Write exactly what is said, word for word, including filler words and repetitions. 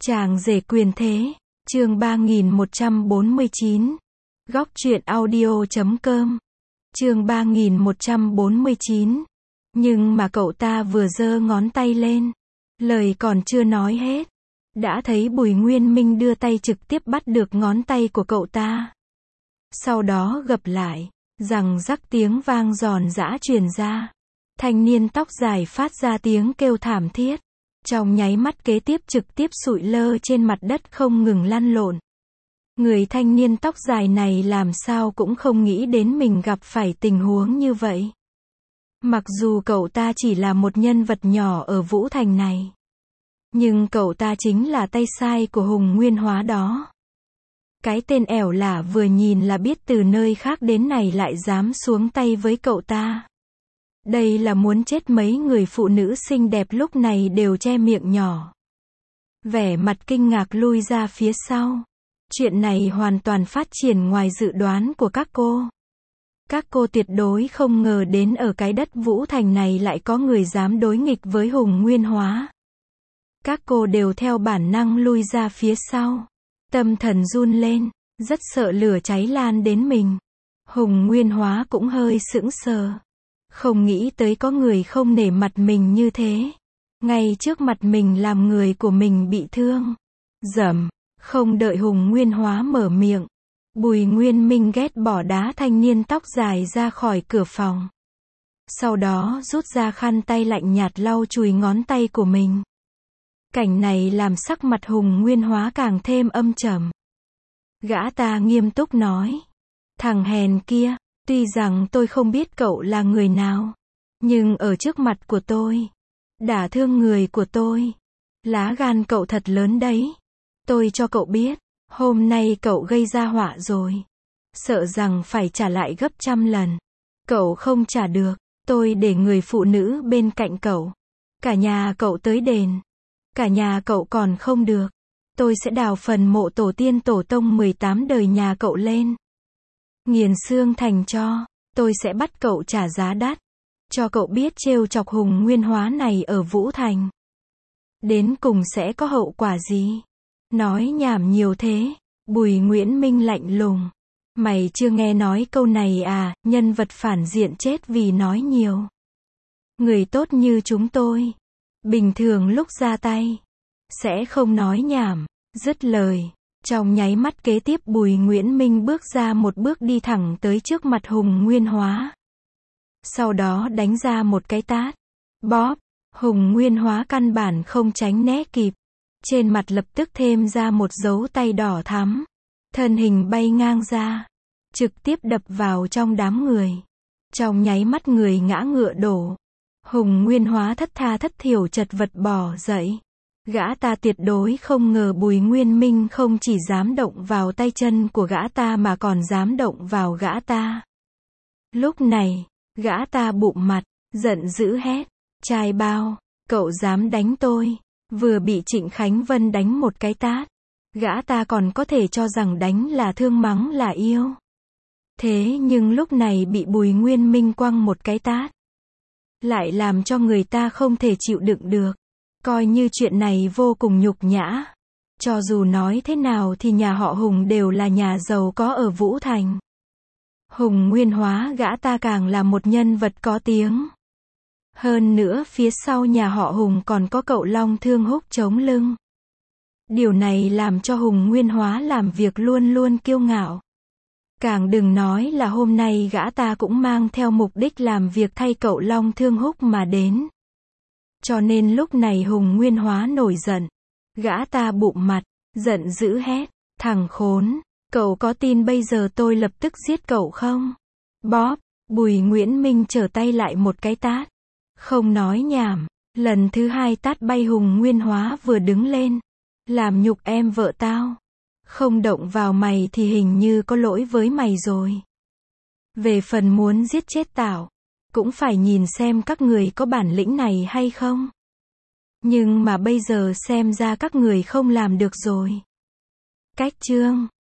Chàng rể quyền thế, chương ba nghìn một trăm bốn mươi chín. Góc truyện audio chấm com. Chương ba nghìn một trăm bốn mươi chín. Nhưng mà cậu ta vừa giơ ngón tay lên, lời còn chưa nói hết, đã thấy Bùi Nguyên Minh đưa tay trực tiếp bắt được ngón tay của cậu ta. Sau đó gập lại, rằng rắc tiếng vang giòn giã truyền ra. Thanh niên tóc dài phát ra tiếng kêu thảm thiết. Trong nháy mắt kế tiếp trực tiếp sụi lơ trên mặt đất không ngừng lăn lộn. Người thanh niên tóc dài này làm sao cũng không nghĩ đến mình gặp phải tình huống như vậy. Mặc dù cậu ta chỉ là một nhân vật nhỏ ở Vũ Thành này, nhưng cậu ta chính là tay sai của Hùng Nguyên Hóa đó. Cái tên ẻo lả vừa nhìn là biết từ nơi khác đến này lại dám xuống tay với cậu ta. Đây là muốn chết. Mấy người phụ nữ xinh đẹp lúc này đều che miệng nhỏ, vẻ mặt kinh ngạc lui ra phía sau. Chuyện này hoàn toàn phát triển ngoài dự đoán của các cô. Các cô tuyệt đối không ngờ đến ở cái đất Vũ Thành này lại có người dám đối nghịch với Hùng Nguyên Hóa. Các cô đều theo bản năng lui ra phía sau. Tâm thần run lên, rất sợ lửa cháy lan đến mình. Hùng Nguyên Hóa cũng hơi sững sờ. Không nghĩ tới có người không nể mặt mình như thế. Ngay trước mặt mình làm người của mình bị thương. Dầm, không đợi Hùng Nguyên Hóa mở miệng, Bùi Nguyên Minh ghét bỏ đá thanh niên tóc dài ra khỏi cửa phòng. Sau đó rút ra khăn tay lạnh nhạt lau chùi ngón tay của mình. Cảnh này làm sắc mặt Hùng Nguyên Hóa càng thêm âm trầm. Gã ta nghiêm túc nói. Thằng hèn kia, tuy rằng tôi không biết cậu là người nào, nhưng ở trước mặt của tôi, đả thương người của tôi, lá gan cậu thật lớn đấy. Tôi cho cậu biết, hôm nay cậu gây ra họa rồi. Sợ rằng phải trả lại gấp trăm lần. Cậu không trả được, tôi để người phụ nữ bên cạnh cậu, cả nhà cậu tới đền. Cả nhà cậu còn không được, tôi sẽ đào phần mộ tổ tiên tổ tông mười tám đời nhà cậu lên, nghiền xương thành tro. Tôi sẽ bắt cậu trả giá đắt, cho cậu biết trêu chọc Hùng Nguyên Hóa này ở Vũ Thành, đến cùng sẽ có hậu quả gì. Nói nhảm nhiều thế. Bùi Nguyễn Minh lạnh lùng. Mày chưa nghe nói câu này à, nhân vật phản diện chết vì nói nhiều. Người tốt như chúng tôi, bình thường lúc ra tay, sẽ không nói nhảm. Dứt lời, trong nháy mắt kế tiếp Bùi Nguyễn Minh bước ra một bước đi thẳng tới trước mặt Hùng Nguyên Hóa. Sau đó đánh ra một cái tát. Bóp, Hùng Nguyên Hóa căn bản không tránh né kịp. Trên mặt lập tức thêm ra một dấu tay đỏ thắm. Thân hình bay ngang ra, trực tiếp đập vào trong đám người. Trong nháy mắt người ngã ngựa đổ. Hùng Nguyên Hóa thất tha thất thiểu chật vật bò dậy. Gã ta tuyệt đối không ngờ Bùi Nguyên Minh không chỉ dám động vào tay chân của gã ta mà còn dám động vào gã ta. Lúc này, gã ta bụm mặt, giận dữ hét. Trai bao, cậu dám đánh tôi. Vừa bị Trịnh Khánh Vân đánh một cái tát, gã ta còn có thể cho rằng đánh là thương mắng là yêu. Thế nhưng lúc này bị Bùi Nguyên Minh quăng một cái tát, lại làm cho người ta không thể chịu đựng được. Coi như chuyện này vô cùng nhục nhã. Cho dù nói thế nào thì nhà họ Hùng đều là nhà giàu có ở Vũ Thành. Hùng Nguyên Hóa gã ta càng là một nhân vật có tiếng. Hơn nữa phía sau nhà họ Hùng còn có cậu Long Thương Húc chống lưng. Điều này làm cho Hùng Nguyên Hóa làm việc luôn luôn kiêu ngạo. Càng đừng nói là hôm nay gã ta cũng mang theo mục đích làm việc thay cậu Long Thương Húc mà đến. Cho nên lúc này Hùng Nguyên Hóa nổi giận. Gã ta bụm mặt, giận dữ hét. Thằng khốn, cậu có tin bây giờ tôi lập tức giết cậu không? Bóp, Bùi Nguyễn Minh trở tay lại một cái tát. Không nói nhảm, lần thứ hai tát bay Hùng Nguyên Hóa vừa đứng lên. Làm nhục em vợ tao. Không động vào mày thì hình như có lỗi với mày rồi. Về phần muốn giết chết tao, cũng phải nhìn xem các người có bản lĩnh này hay không. Nhưng mà bây giờ xem ra các người không làm được rồi. Cách chương